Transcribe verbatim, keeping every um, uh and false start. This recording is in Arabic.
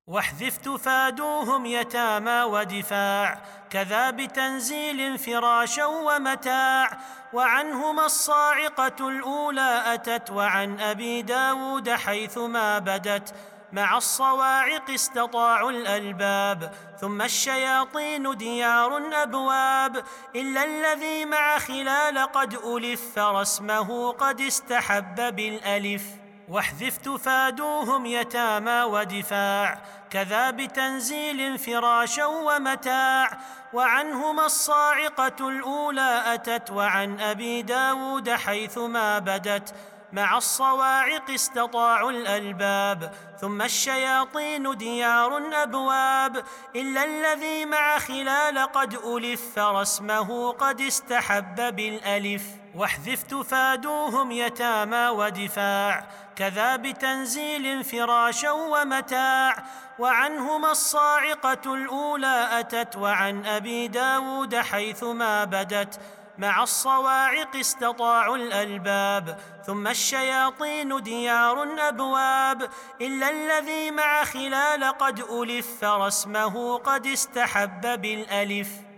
واحذف تفادوهم يتامى ودفاع، كذا بتنزيل فراشا ومتاع. وعنهما الصاعقة الأولى أتت، وعن أبي داود حيثما بدت. مع الصواعق استطاعوا الألباب، ثم الشياطين ديار أبواب. إلا الذي مع خلال قد ألف، فرسمه قد استحب بالألف. واحذف تفادوهم يتامى ودفاع، كذا بتنزيل فراشا ومتاع. وعنهما الصاعقة الأولى أتت، وعن أبي داود حيثما بدت. مع الصواعق استطاعوا الألباب، ثم الشياطين ديار أبواب. إلا الذي مع خلال قد ألف، فرسمه قد استحب بالألف. واحذف تفادوهم يتامى ودفاع، كذا بتنزيل فراشا ومتاع. وعنهما الصاعقة الأولى أتت، وعن أبي داود حيثما بدت. مع الصواعق استطاعوا الألباب، ثم الشياطين ديار أبواب. إلا الذي مع خلال قد ألف، فرسمه قد استحب بالألف.